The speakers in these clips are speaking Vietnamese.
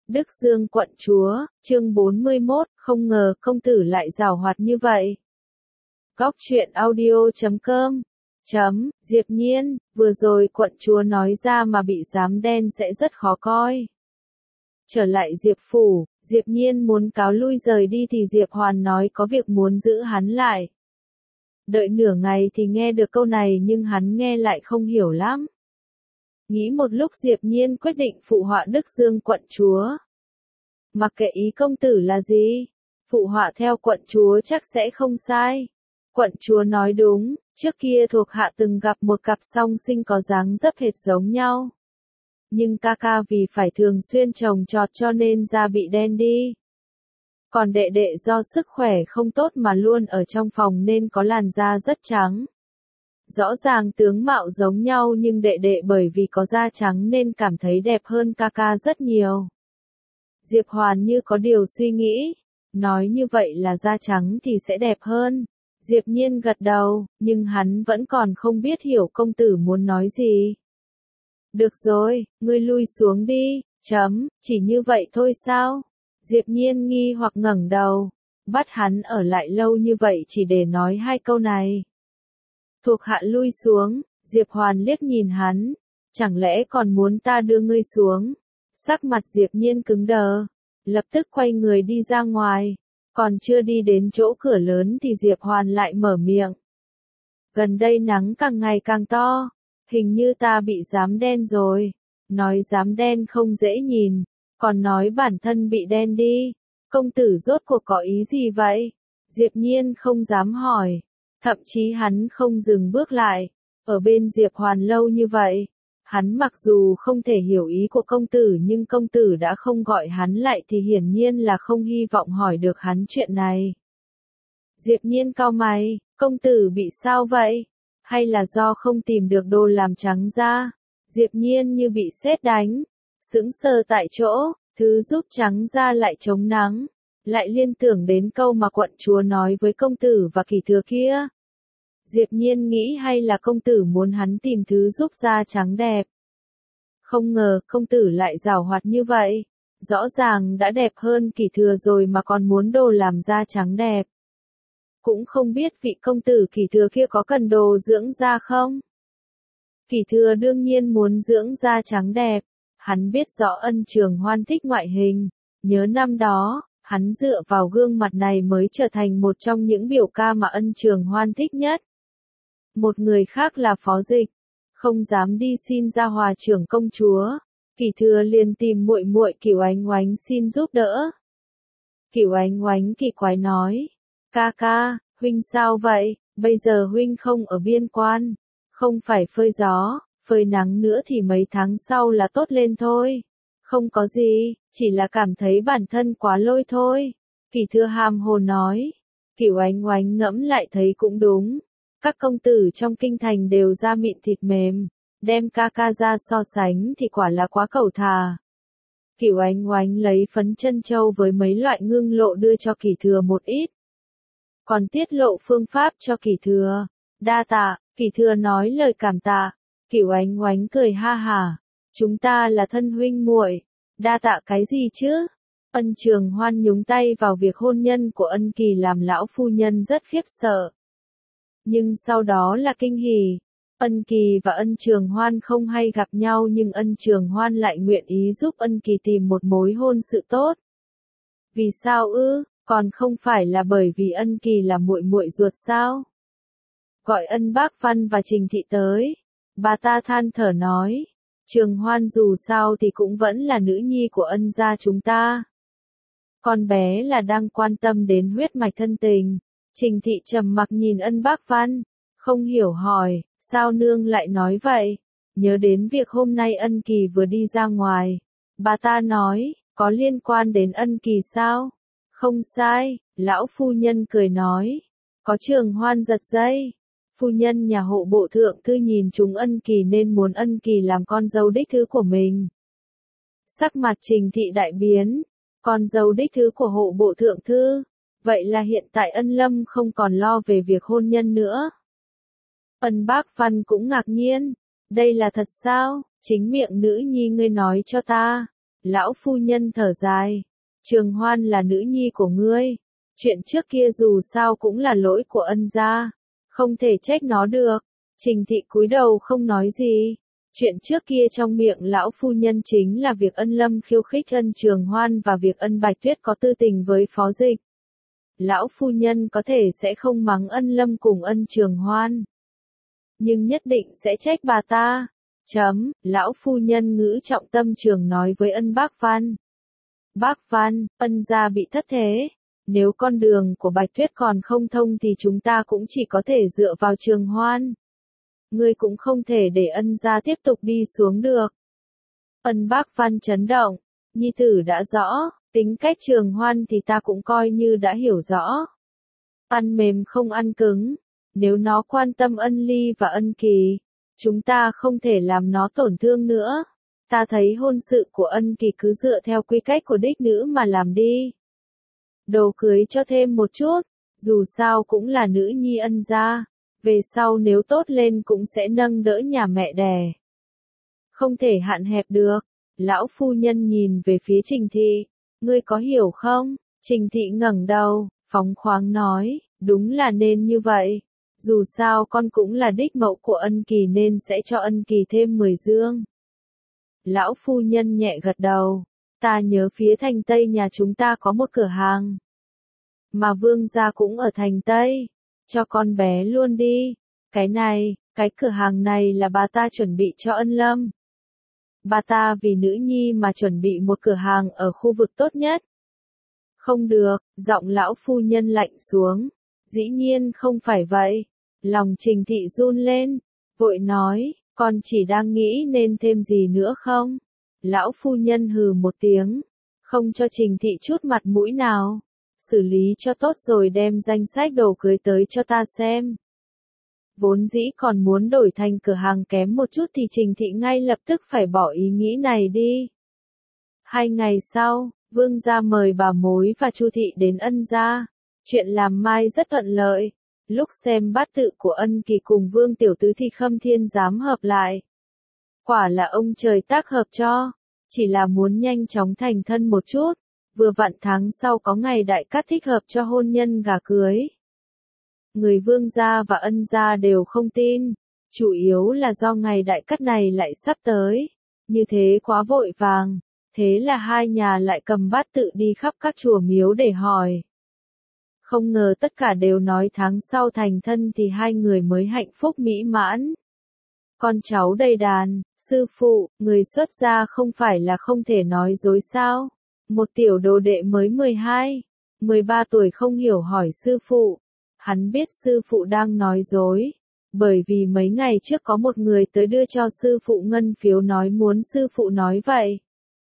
Đức Dương quận chúa, chương 41, không ngờ công tử lại giàu hoạt như vậy. Góc truyện audio.com Diệp Nhiên, vừa rồi quận chúa nói ra mà bị giám đen sẽ rất khó coi. Trở lại Diệp phủ, Diệp Nhiên muốn cáo lui rời đi thì Diệp Hoàn nói có việc muốn giữ hắn lại. Đợi nửa ngày thì nghe được câu này nhưng hắn nghe lại không hiểu lắm. Nghĩ một lúc Diệp Nhiên quyết định phụ họa Đức Dương quận chúa. Mặc kệ ý công tử là gì, phụ họa theo quận chúa chắc sẽ không sai. Quận chúa nói đúng, trước kia thuộc hạ từng gặp một cặp song sinh có dáng dấp hệt giống nhau. Nhưng ca ca vì phải thường xuyên trồng trọt cho nên da bị đen đi. Còn đệ đệ do sức khỏe không tốt mà luôn ở trong phòng nên có làn da rất trắng. Rõ ràng tướng mạo giống nhau nhưng đệ đệ bởi vì có da trắng nên cảm thấy đẹp hơn ca ca rất nhiều. Diệp Hoàn như có điều suy nghĩ, nói như vậy là da trắng thì sẽ đẹp hơn. Diệp Nhiên gật đầu, nhưng hắn vẫn còn không biết hiểu công tử muốn nói gì. Được rồi, ngươi lui xuống đi, chỉ như vậy thôi sao? Diệp Nhiên nghi hoặc ngẩng đầu, bắt hắn ở lại lâu như vậy chỉ để nói hai câu này. Thuộc hạ lui xuống, Diệp Hoàn liếc nhìn hắn, chẳng lẽ còn muốn ta đưa ngươi xuống? Sắc mặt Diệp Nhiên cứng đờ, lập tức quay người đi ra ngoài, còn chưa đi đến chỗ cửa lớn thì Diệp Hoàn lại mở miệng. Gần đây nắng càng ngày càng to, hình như ta bị giám đen rồi, nói giám đen không dễ nhìn, còn nói bản thân bị đen đi, công tử rốt cuộc có ý gì vậy? Diệp Nhiên không dám hỏi, thậm chí hắn không dừng bước lại, ở bên Diệp Hoàn lâu như vậy. Hắn mặc dù không thể hiểu ý của công tử nhưng công tử đã không gọi hắn lại thì hiển nhiên là không hy vọng hỏi được hắn chuyện này. Diệp Nhiên cau mày, công tử bị sao vậy? Hay là do không tìm được đồ làm trắng da? Diệp Nhiên như bị sét đánh, sững sờ tại chỗ, thứ giúp trắng da lại chống nắng, lại liên tưởng đến câu mà quận chúa nói với công tử và Kỳ Thừa kia. Diệp Nhiên nghĩ hay là công tử muốn hắn tìm thứ giúp da trắng đẹp. Không ngờ công tử lại giàu hoạt như vậy, rõ ràng đã đẹp hơn Kỳ Thừa rồi mà còn muốn đồ làm da trắng đẹp. Cũng không biết vị công tử Kỳ Thừa kia có cần đồ dưỡng da không? Kỳ Thừa đương nhiên muốn dưỡng da trắng đẹp, hắn biết rõ Ân Trường Hoan thích ngoại hình, nhớ năm đó, hắn dựa vào gương mặt này mới trở thành một trong những biểu ca mà Ân Trường Hoan thích nhất. Một người khác là Phó Dịch, không dám đi xin ra hòa trưởng công chúa, Kỳ Thừa liền tìm muội muội Cửu Ánh Oánh xin giúp đỡ. Cửu Ánh Oánh kỳ quái nói, ca ca, huynh sao vậy, bây giờ huynh không ở biên quan, không phải phơi gió, phơi nắng nữa thì mấy tháng sau là tốt lên thôi. Không có gì, chỉ là cảm thấy bản thân quá lôi thôi. Kỳ Thừa hàm hồ nói, Cửu Ánh Oánh ngẫm lại thấy cũng đúng. Các công tử trong kinh thành đều da mịn thịt mềm, đem ca ca ra so sánh thì quả là quá cẩu thà. Cửu Ánh Oánh lấy phấn chân châu với mấy loại ngưng lộ đưa cho Kỳ Thừa một ít. Còn tiết lộ phương pháp cho Kỳ Thừa. Đa tạ, Kỳ Thừa nói lời cảm tạ. Cửu Ánh Oánh cười ha hả. Chúng ta là thân huynh muội, đa tạ cái gì chứ? Ân Trường Hoan nhúng tay vào việc hôn nhân của Ân Kỳ làm lão phu nhân rất khiếp sợ. Nhưng sau đó là kinh hỉ. Ân Kỳ và Ân Trường Hoan không hay gặp nhau nhưng Ân Trường Hoan lại nguyện ý giúp Ân Kỳ tìm một mối hôn sự tốt. Vì sao ư? Còn không phải là bởi vì Ân Kỳ là muội muội ruột sao? Gọi Ân Bác Văn và Trình Thị tới. Bà ta than thở nói, Trường Hoan dù sao thì cũng vẫn là nữ nhi của Ân gia chúng ta. Con bé là đang quan tâm đến huyết mạch thân tình. Trình Thị trầm mặc nhìn Ân Bác Văn, không hiểu hỏi, sao nương lại nói vậy? Nhớ đến việc hôm nay Ân Kỳ vừa đi ra ngoài. Bà ta nói, có liên quan đến Ân Kỳ sao? Không sai, lão phu nhân cười nói, có Trường Hoan giật dây. Phu nhân nhà hộ bộ thượng thư nhìn chúng Ân Kỳ nên muốn Ân Kỳ làm con dâu đích thứ của mình. Sắc mặt Trình Thị đại biến, con dâu đích thứ của hộ bộ thượng thư. Vậy là hiện tại Ân Lâm không còn lo về việc hôn nhân nữa. Ân Bác Văn cũng ngạc nhiên, đây là thật sao, chính miệng nữ nhi ngươi nói cho ta. Lão phu nhân thở dài. Trường Hoan là nữ nhi của ngươi. Chuyện trước kia dù sao cũng là lỗi của ân gia. Không thể trách nó được. Trình thị cúi đầu không nói gì. Chuyện trước kia trong miệng lão phu nhân chính là việc ân lâm khiêu khích ân Trường Hoan và việc ân Bạch Tuyết có tư tình với Phó Dịch. Lão phu nhân có thể sẽ không mắng ân lâm cùng ân Trường Hoan. Nhưng nhất định sẽ trách bà ta. Lão phu nhân ngữ trọng tâm trường nói với ân Bác Văn. Bác Văn, ân gia bị thất thế. Nếu con đường của Bạch Tuyết còn không thông thì chúng ta cũng chỉ có thể dựa vào Trường Hoan. Ngươi cũng không thể để ân gia tiếp tục đi xuống được. Ân Bác Văn chấn động. Nhi tử đã rõ, tính cách Trường Hoan thì ta cũng coi như đã hiểu rõ. Ăn mềm không ăn cứng. Nếu nó quan tâm ân ly và ân kỳ, chúng ta không thể làm nó tổn thương nữa. Ta thấy hôn sự của ân kỳ cứ dựa theo quy cách của đích nữ mà làm đi. Đồ cưới cho thêm một chút, dù sao cũng là nữ nhi ân gia. Về sau nếu tốt lên cũng sẽ nâng đỡ nhà mẹ đẻ. Không thể hạn hẹp được. Lão phu nhân nhìn về phía Trình thị. Ngươi có hiểu không? Trình thị ngẩng đầu, phóng khoáng nói, đúng là nên như vậy. Dù sao con cũng là đích mẫu của ân kỳ nên sẽ cho ân kỳ thêm 10 dương. Lão phu nhân nhẹ gật đầu. Ta nhớ phía thành Tây nhà chúng ta có một cửa hàng. Mà Vương gia cũng ở thành Tây. Cho con bé luôn đi. Cái cửa hàng này là bà ta chuẩn bị cho ân lâm. Bà ta vì nữ nhi mà chuẩn bị một cửa hàng ở khu vực tốt nhất. Không được, giọng lão phu nhân lạnh xuống. Dĩ nhiên không phải vậy. Lòng Trình thị run lên. Vội nói, con chỉ đang nghĩ nên thêm gì nữa không? Lão phu nhân hừ một tiếng. Không cho Trình thị chút mặt mũi nào. Xử lý cho tốt rồi đem danh sách đồ cưới tới cho ta xem. Vốn dĩ còn muốn đổi thành cửa hàng kém một chút thì Trình thị ngay lập tức phải bỏ ý nghĩ này đi. 2 ngày sau, Vương gia mời bà mối và Chu thị đến ân gia. Chuyện làm mai rất thuận lợi. Lúc xem bát tự của ân kỳ cùng Vương tiểu tứ thì Khâm Thiên dám hợp lại. Quả là ông trời tác hợp cho. Chỉ là muốn nhanh chóng thành thân một chút. Vừa vặn tháng sau có ngày đại cát thích hợp cho hôn nhân gả cưới. Người Vương gia và ân gia đều không tin. Chủ yếu là do ngày đại cát này lại sắp tới. Như thế quá vội vàng. Thế là hai nhà lại cầm bát tự đi khắp các chùa miếu để hỏi. Không ngờ tất cả đều nói tháng sau thành thân thì hai người mới hạnh phúc mỹ mãn. Con cháu đầy đàn, sư phụ, người xuất gia không phải là không thể nói dối sao? Một tiểu đồ đệ mới 12, 13 tuổi không hiểu hỏi sư phụ. Hắn biết sư phụ đang nói dối. Bởi vì mấy ngày trước có một người tới đưa cho sư phụ ngân phiếu nói muốn sư phụ nói vậy.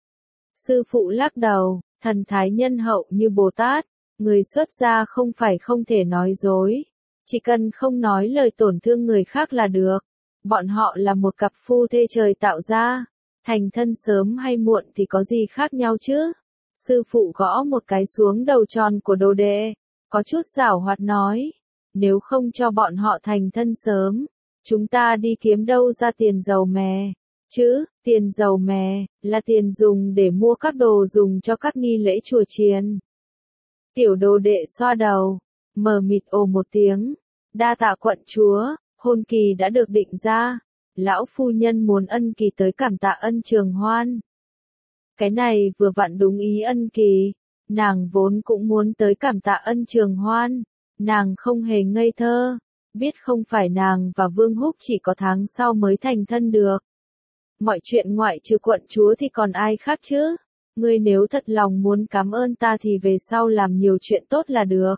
Sư phụ lắc đầu, thần thái nhân hậu như Bồ Tát. Người xuất gia không phải không thể nói dối. Chỉ cần không nói lời tổn thương người khác là được. Bọn họ là một cặp phu thê trời tạo ra. Thành thân sớm hay muộn thì có gì khác nhau chứ? Sư phụ gõ một cái xuống đầu tròn của đồ đệ. Có chút giảo hoạt nói. Nếu không cho bọn họ thành thân sớm, chúng ta đi kiếm đâu ra tiền dầu mè? Chứ, tiền dầu mè, là tiền dùng để mua các đồ dùng cho các nghi lễ chùa chiền. Tiểu đồ đệ xoa đầu, mờ mịt ồ một tiếng. Đa tạ quận chúa, hôn kỳ đã được định ra. Lão phu nhân muốn ân kỳ tới cảm tạ ân Trường Hoan. Cái này vừa vặn đúng ý ân kỳ. Nàng vốn cũng muốn tới cảm tạ ân Trường Hoan. Nàng không hề ngây thơ. Biết không phải nàng và Vương Húc chỉ có tháng sau mới thành thân được. Mọi chuyện ngoại trừ quận chúa thì còn ai khác chứ? Ngươi nếu thật lòng muốn cảm ơn ta thì về sau làm nhiều chuyện tốt là được.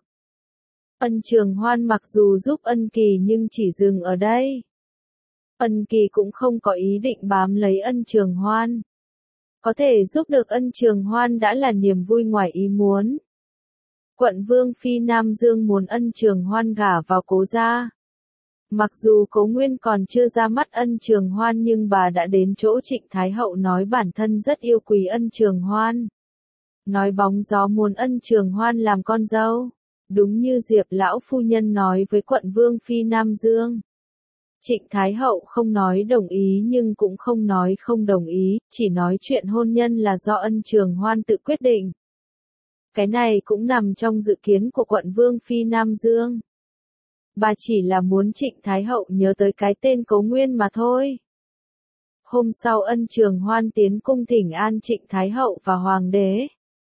Ân Trường Hoan mặc dù giúp ân kỳ nhưng chỉ dừng ở đây. Ân kỳ cũng không có ý định bám lấy ân Trường Hoan. Có thể giúp được ân Trường Hoan đã là niềm vui ngoài ý muốn. Quận Vương Phi Nam Dương muốn ân Trường Hoan gả vào Cố gia. Mặc dù Cố Nguyên còn chưa ra mắt ân Trường Hoan nhưng bà đã đến chỗ Trịnh Thái Hậu nói bản thân rất yêu quý ân Trường Hoan. Nói bóng gió muốn ân Trường Hoan làm con dâu. Đúng như Diệp lão phu nhân nói với quận Vương Phi Nam Dương. Trịnh Thái Hậu không nói đồng ý nhưng cũng không nói không đồng ý, chỉ nói chuyện hôn nhân là do Ân Trường Hoan tự quyết định. Cái này cũng nằm trong dự kiến của quận Vương Phi Nam Dương. Bà chỉ là muốn Trịnh Thái Hậu nhớ tới cái tên Cố Nguyên mà thôi. Hôm sau Ân Trường Hoan tiến cung thỉnh an Trịnh Thái Hậu và Hoàng đế.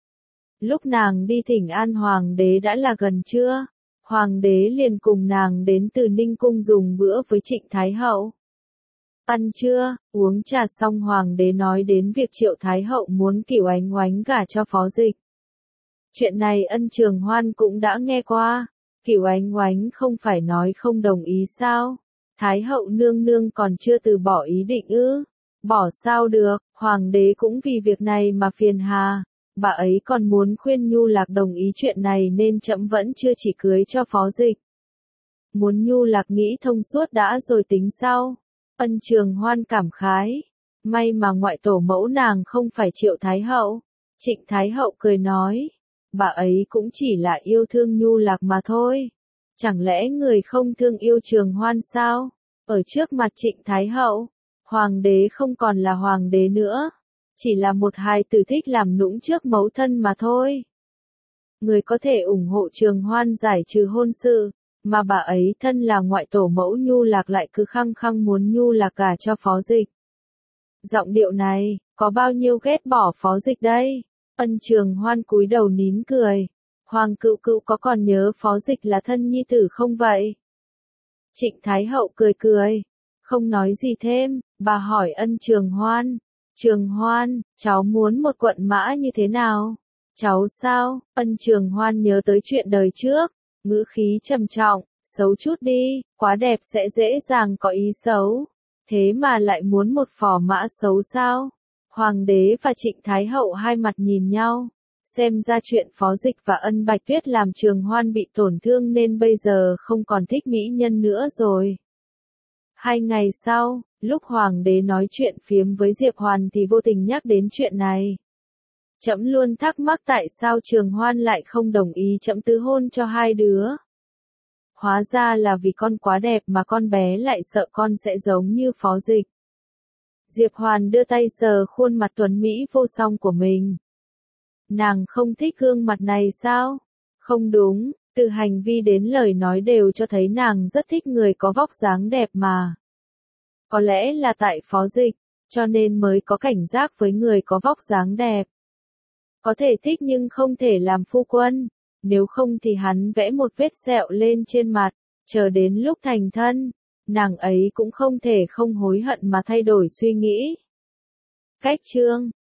Lúc nàng đi thỉnh an Hoàng đế đã là gần trưa, Hoàng đế liền cùng nàng đến từ Ninh Cung dùng bữa với Trịnh Thái Hậu. Ăn trưa, uống trà xong Hoàng đế nói đến việc Triệu Thái Hậu muốn Cửu Ánh Oánh gả cho Phó Dịch. Chuyện này Ân Trường Hoan cũng đã nghe qua, Cửu Ánh Oánh không phải nói không đồng ý sao? Thái Hậu nương nương còn chưa từ bỏ ý định ư? Bỏ sao được, Hoàng đế cũng vì việc này mà phiền hà. Bà ấy còn muốn khuyên Nhu Lạc đồng ý chuyện này nên trẫm vẫn chưa chỉ cưới cho Phó Dịch. Muốn Nhu Lạc nghĩ thông suốt đã rồi tính sau. Ân Trường Hoan cảm khái. May mà ngoại tổ mẫu nàng không phải Triệu Thái Hậu. Trịnh Thái Hậu cười nói. Bà ấy cũng chỉ là yêu thương Nhu Lạc mà thôi. Chẳng lẽ người không thương yêu Trường Hoan sao? Ở trước mặt Trịnh Thái Hậu, Hoàng đế không còn là Hoàng đế nữa. Chỉ là một hài tử thích làm nũng trước mẫu thân mà thôi. Người có thể ủng hộ Trường Hoan giải trừ hôn sự, mà bà ấy thân là ngoại tổ mẫu Nhu Lạc lại cứ khăng khăng muốn Nhu Lạc gả cho Phó Dịch. Giọng điệu này, có bao nhiêu ghét bỏ Phó Dịch đây? Ân Trường Hoan cúi đầu nín cười. Hoàng cựu cựu có còn nhớ Phó Dịch là thân nhi tử không vậy? Trịnh Thái Hậu cười cười, không nói gì thêm, bà hỏi Ân Trường Hoan. Trường Hoan, cháu muốn một quận mã như thế nào? Cháu sao? Ân Trường Hoan nhớ tới chuyện đời trước, ngữ khí trầm trọng, xấu chút đi, quá đẹp sẽ dễ dàng có ý xấu. Thế mà lại muốn một phò mã xấu sao? Hoàng đế và Trịnh Thái Hậu hai mặt nhìn nhau. Xem ra chuyện Phó Dịch và Ân Bạch Tuyết làm Trường Hoan bị tổn thương nên bây giờ không còn thích mỹ nhân nữa rồi. 2 ngày sau, lúc Hoàng đế nói chuyện phiếm với Diệp Hoàn thì vô tình nhắc đến chuyện này. Trẫm luôn thắc mắc tại sao Trường Hoan lại không đồng ý trẫm tứ hôn cho hai đứa. Hóa ra là vì con quá đẹp mà con bé lại sợ con sẽ giống như Phó Dịch. Diệp Hoàn đưa tay sờ khuôn mặt tuấn mỹ vô song của mình. Nàng không thích gương mặt này sao? Không đúng, từ hành vi đến lời nói đều cho thấy nàng rất thích người có vóc dáng đẹp mà. Có lẽ là tại Phó Dịch, cho nên mới có cảnh giác với người có vóc dáng đẹp. Có thể thích nhưng không thể làm phu quân, nếu không thì hắn vẽ một vết sẹo lên trên mặt, chờ đến lúc thành thân, nàng ấy cũng không thể không hối hận mà thay đổi suy nghĩ. Cách chương